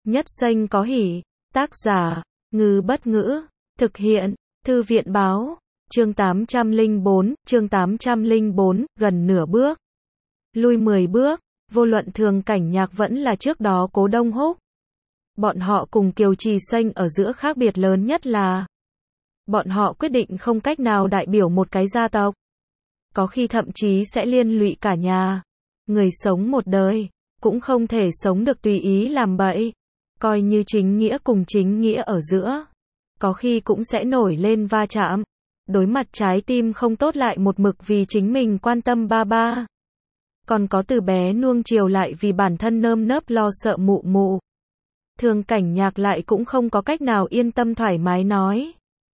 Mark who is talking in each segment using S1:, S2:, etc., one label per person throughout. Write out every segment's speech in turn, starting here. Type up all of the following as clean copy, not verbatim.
S1: Nhất xanh có hỉ. Tác giả, Ngư Bất Ngữ. Thực hiện, Thư viện Báo. Chương 804, gần nửa bước. Lui 10 bước, vô luận Thường Cảnh Nhạc vẫn là trước đó Cố Đông Húc. Bọn họ cùng Kiều Trì Xanh ở giữa khác biệt lớn nhất là bọn họ quyết định không cách nào đại biểu một cái gia tộc. Có khi thậm chí sẽ liên lụy cả nhà. Người sống một đời, cũng không thể sống được tùy ý làm bậy. Coi như chính nghĩa cùng chính nghĩa ở giữa. Có khi cũng sẽ nổi lên va chạm. Đối mặt trái tim không tốt lại một mực vì chính mình quan tâm ba ba. Còn có từ bé nuông chiều lại vì bản thân nơm nớp lo sợ mụ mụ. Thường Cảnh Nhạc lại cũng không có cách nào yên tâm thoải mái nói.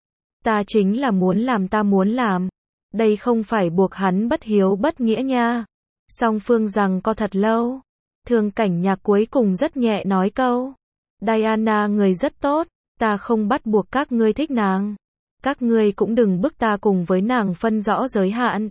S1: Ta chính là muốn làm ta muốn làm. Đây không phải buộc hắn bất hiếu bất nghĩa nha. Song phương rằng co thật lâu. Thường Cảnh Nhạc cuối cùng rất nhẹ nói câu. Diana người rất tốt, ta không bắt buộc các ngươi thích nàng. Các ngươi cũng đừng bức ta cùng với nàng phân rõ giới hạn.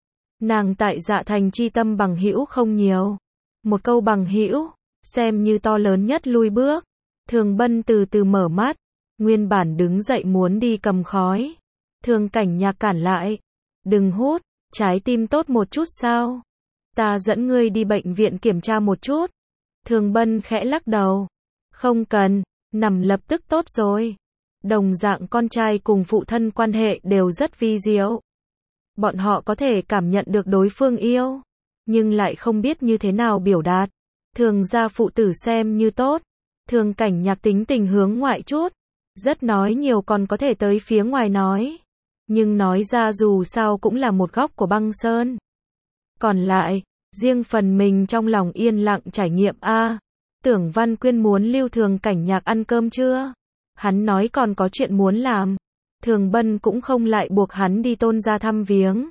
S1: Nàng tại Dạ Thành chi tâm bằng hữu không nhiều. Một câu bằng hữu, xem như to lớn nhất lui bước. Thường Bân từ từ mở mắt, nguyên bản đứng dậy muốn đi cầm khói. Thường Cảnh Nhạc cản lại. Đừng hút, trái tim tốt một chút sao? Ta dẫn ngươi đi bệnh viện kiểm tra một chút. Thường Bân khẽ lắc đầu. Không cần, nằm lập tức tốt rồi. Đồng dạng con trai cùng phụ thân quan hệ đều rất vi diệu. Bọn họ có thể cảm nhận được đối phương yêu, nhưng lại không biết như thế nào biểu đạt. Thường gia phụ tử xem như tốt. Thường Cảnh Nhạc tính tình hướng ngoại chút. Rất nói nhiều còn có thể tới phía ngoài nói. Nhưng nói ra dù sao cũng là một góc của băng sơn. Còn lại, riêng phần mình trong lòng yên lặng trải nghiệm a. Tưởng Văn Quyên muốn lưu Thường Cảnh Nhạc ăn cơm chưa? Hắn nói còn có chuyện muốn làm. Thường Bân cũng không lại buộc hắn đi Tôn gia thăm viếng.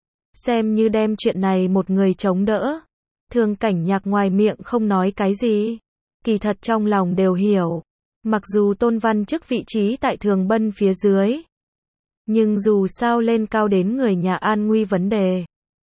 S1: Xem như đem chuyện này một người chống đỡ. Thường Cảnh Nhạc ngoài miệng không nói cái gì. Kỳ thật trong lòng đều hiểu. Mặc dù Tôn Văn chức vị trí tại Thường Bân phía dưới. Nhưng dù sao lên cao đến người nhà an nguy vấn đề.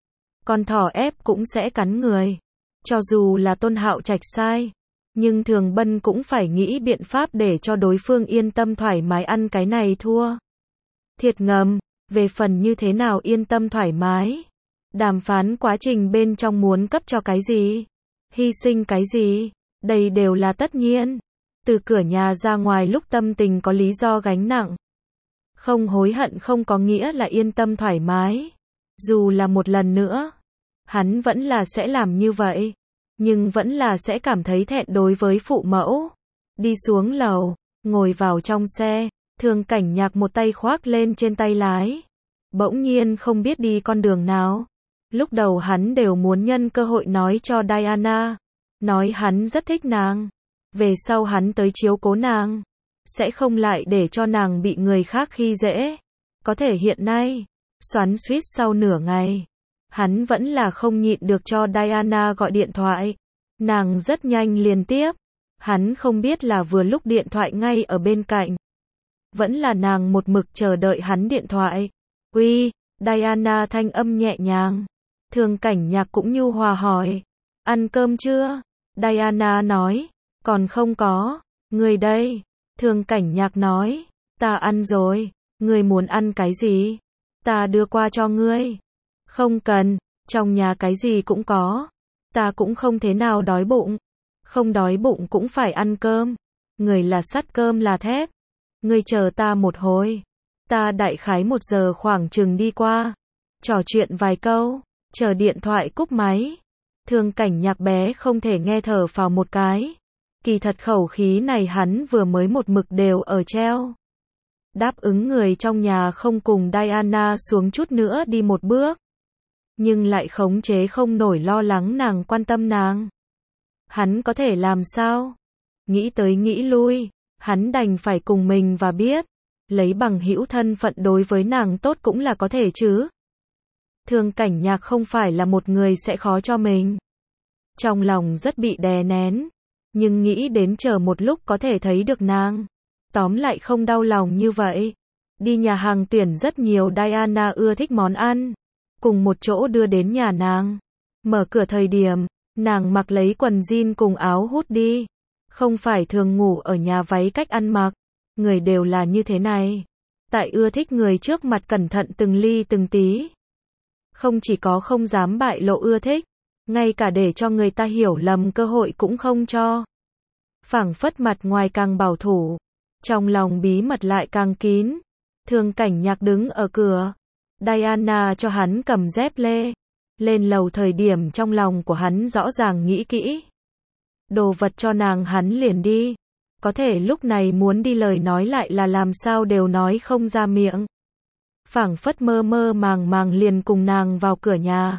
S1: Con thỏ ép cũng sẽ cắn người. Cho dù là Tôn Hạo Trạch sai. Nhưng Thường Bân cũng phải nghĩ biện pháp để cho đối phương yên tâm thoải mái ăn cái này thua. Thiệt ngầm, về phần như thế nào yên tâm thoải mái. Đàm phán quá trình bên trong muốn cấp cho cái gì. Hy sinh cái gì. Đây đều là tất nhiên. Từ cửa nhà ra ngoài lúc tâm tình có lý do gánh nặng. Không hối hận không có nghĩa là yên tâm thoải mái. Dù là một lần nữa, hắn vẫn là sẽ làm như vậy. Nhưng vẫn là sẽ cảm thấy thẹn đối với phụ mẫu. Đi xuống lầu, ngồi vào trong xe, Thường Cảnh Nhạc một tay khoác lên trên tay lái. Bỗng nhiên không biết đi con đường nào. Lúc đầu hắn đều muốn nhân cơ hội nói cho Diana. Nói hắn rất thích nàng. Về sau hắn tới chiếu cố nàng. Sẽ không lại để cho nàng bị người khác khi dễ. Có thể hiện nay, xoắn xuýt sau nửa ngày. Hắn vẫn là không nhịn được cho Diana gọi điện thoại. Nàng rất nhanh liền tiếp. Hắn không biết là vừa lúc điện thoại ngay ở bên cạnh. Vẫn là nàng một mực chờ đợi hắn điện thoại. Uy, Diana thanh âm nhẹ nhàng. Thường Cảnh Nhạc cũng nhu hòa hỏi. Ăn cơm chưa? Diana nói. Còn không có. Người đây. Thường Cảnh Nhạc nói. Ta ăn rồi. Người muốn ăn cái gì? Ta đưa qua cho ngươi. Không cần, trong nhà cái gì cũng có. Ta cũng không thế nào đói bụng. Không đói bụng cũng phải ăn cơm. Người là sắt cơm là thép. Ngươi chờ ta một hồi. Ta đại khái 1 giờ khoảng chừng đi qua. Trò chuyện vài câu. Chờ điện thoại cúp máy. Thường Cảnh Nhạc bé không thể nghe thở phào một cái. Kỳ thật khẩu khí này hắn vừa mới một mực đều ở treo. Đáp ứng người trong nhà không cùng Diana xuống chút nữa đi một bước. Nhưng lại khống chế không nổi lo lắng nàng quan tâm nàng. Hắn có thể làm sao? Nghĩ tới nghĩ lui, hắn đành phải cùng mình và biết. Lấy bằng hữu thân phận đối với nàng tốt cũng là có thể chứ. Thường Cảnh Nhạc không phải là một người sẽ khó cho mình. Trong lòng rất bị đè nén. Nhưng nghĩ đến chờ một lúc có thể thấy được nàng. Tóm lại không đau lòng như vậy. Đi nhà hàng tuyển rất nhiều Diana ưa thích món ăn. Cùng một chỗ đưa đến nhà nàng. Mở cửa thời điểm, nàng mặc lấy quần jean cùng áo hút đi. Không phải thường ngủ ở nhà váy cách ăn mặc. Người đều là như thế này. Tại ưa thích người trước mặt cẩn thận từng ly từng tí. Không chỉ có không dám bại lộ ưa thích, ngay cả để cho người ta hiểu lầm cơ hội cũng không cho. Phảng phất mặt ngoài càng bảo thủ, trong lòng bí mật lại càng kín. Thường Cảnh Nhạc đứng ở cửa. Diana cho hắn cầm dép lê. Lên lầu thời điểm trong lòng của hắn rõ ràng nghĩ kỹ. Đồ vật cho nàng hắn liền đi. Có thể lúc này muốn đi lời nói lại là làm sao đều nói không ra miệng. Phảng phất mơ mơ màng màng liền cùng nàng vào cửa nhà.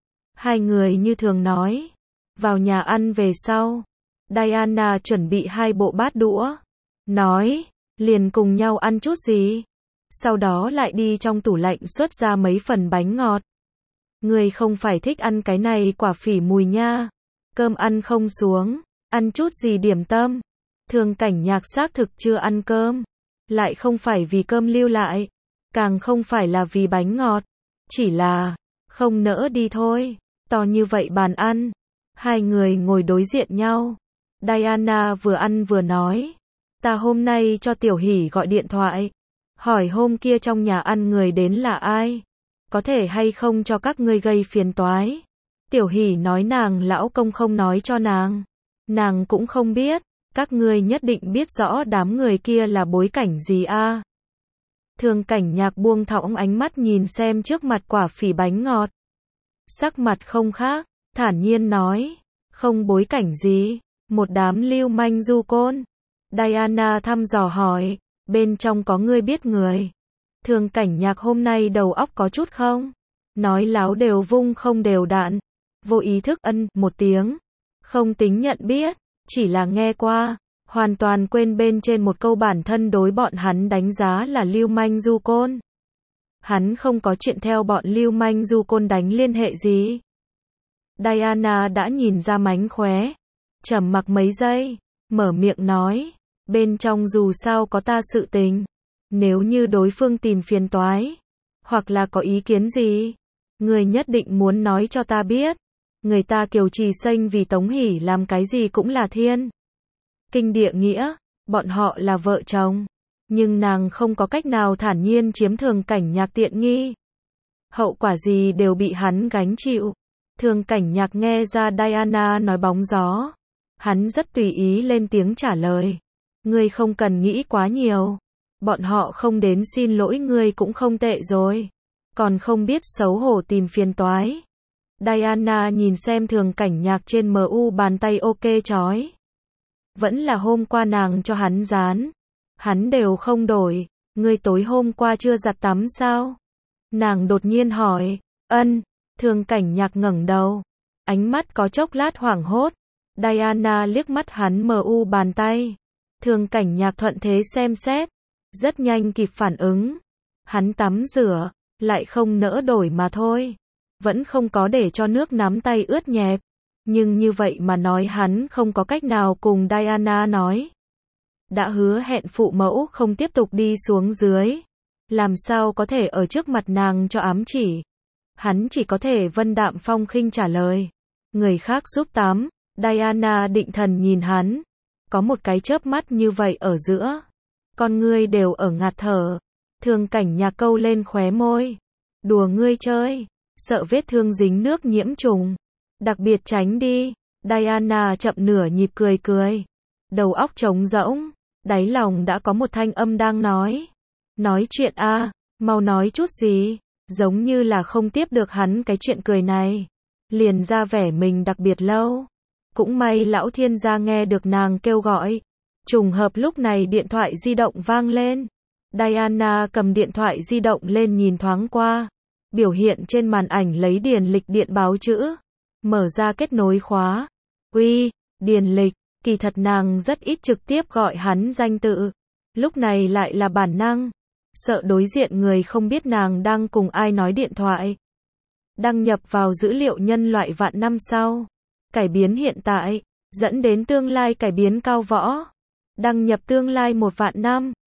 S1: Hai người như thường nói. Vào nhà ăn về sau. Diana chuẩn bị 2 bộ bát đũa. Nói, liền cùng nhau ăn chút gì. Sau đó lại đi trong tủ lạnh xuất ra mấy phần bánh ngọt. Người không phải thích ăn cái này quả phỉ mùi nha. Cơm ăn không xuống, ăn chút gì điểm tâm. Thường Cảnh Nhạc xác thực chưa ăn cơm. Lại không phải vì cơm lưu lại. Càng không phải là vì bánh ngọt. Chỉ là, không nỡ đi thôi. To như vậy bàn ăn. Hai người ngồi đối diện nhau. Diana vừa ăn vừa nói. Ta hôm nay cho Tiểu Hỷ gọi điện thoại. Hỏi hôm kia trong nhà ăn người đến là ai. Có thể hay không cho các ngươi gây phiền toái. Tiểu Hỷ nói nàng lão công không nói cho nàng. Nàng cũng không biết. Các ngươi nhất định biết rõ đám người kia là bối cảnh gì a. Thường Cảnh Nhạc buông thõng ánh mắt nhìn xem trước mặt quả phỉ bánh ngọt. Sắc mặt không khác, thản nhiên nói. Không bối cảnh gì, một đám lưu manh du côn. Diana thăm dò hỏi, bên trong có ngươi biết người. Thường Cảnh Nhạc hôm nay đầu óc có chút không? Nói láo đều vung không đều đặn. Vô ý thức một tiếng. Không tính nhận biết, chỉ là nghe qua. Hoàn toàn quên bên trên một câu bản thân đối bọn hắn đánh giá là lưu manh du côn. Hắn không có chuyện theo bọn lưu manh du côn đánh liên hệ gì. Diana đã nhìn ra mánh khóe. Trầm mặc mấy giây, mở miệng nói. Bên trong dù sao có ta sự tình. Nếu như đối phương tìm phiền toái, hoặc là có ý kiến gì, người nhất định muốn nói cho ta biết. Người ta Kiều Trì Xanh vì Tống Hỷ làm cái gì cũng là thiên kinh địa nghĩa, bọn họ là vợ chồng. Nhưng nàng không có cách nào thản nhiên chiếm Thường Cảnh Nhạc tiện nghi. Hậu quả gì đều bị hắn gánh chịu. Thường Cảnh Nhạc nghe ra Diana nói bóng gió. Hắn rất tùy ý lên tiếng trả lời. Ngươi không cần nghĩ quá nhiều. Bọn họ không đến xin lỗi ngươi cũng không tệ rồi. Còn không biết xấu hổ tìm phiền toái. Diana nhìn xem Thường Cảnh Nhạc trên MU bàn tay ok chói. Vẫn là hôm qua nàng cho hắn dán. Hắn đều không đổi. Ngươi tối hôm qua chưa giặt tắm sao? Nàng đột nhiên hỏi. Thường Cảnh Nhạc ngẩng đầu. Ánh mắt có chốc lát hoảng hốt. Diana liếc mắt hắn MU bàn tay. Thường Cảnh Nhạc thuận thế xem xét. Rất nhanh kịp phản ứng. Hắn tắm rửa, lại không nỡ đổi mà thôi. Vẫn không có để cho nước nắm tay ướt nhẹp. Nhưng như vậy mà nói hắn không có cách nào cùng Diana nói. Đã hứa hẹn phụ mẫu không tiếp tục đi xuống dưới. Làm sao có thể ở trước mặt nàng cho ám chỉ. Hắn chỉ có thể vân đạm phong khinh trả lời. Người khác giúp tắm. Diana định thần nhìn hắn. Có một cái chớp mắt như vậy ở giữa. Con ngươi đều ở ngạt thở. Thường Cảnh Nhạc câu lên khóe môi. Đùa ngươi chơi. Sợ vết thương dính nước nhiễm trùng. Đặc biệt tránh đi. Diana chậm nửa nhịp cười cười. Đầu óc trống rỗng. Đáy lòng đã có một thanh âm đang nói. Nói chuyện a, mau nói chút gì. Giống như là không tiếp được hắn cái chuyện cười này. Liền ra vẻ mình đặc biệt lâu. Cũng may lão thiên gia nghe được nàng kêu gọi. Trùng hợp lúc này điện thoại di động vang lên. Diana cầm điện thoại di động lên nhìn thoáng qua. Biểu hiện trên màn ảnh lấy điền lịch điện báo chữ. Mở ra kết nối khóa. Uy, điền lịch. Kỳ thật nàng rất ít trực tiếp gọi hắn danh tự. Lúc này lại là bản năng. Sợ đối diện người không biết nàng đang cùng ai nói điện thoại. Đăng nhập vào dữ liệu nhân loại vạn năm sau. Cải biến hiện tại. Dẫn đến tương lai cải biến cao võ. Đăng nhập tương lai 1 vạn năm.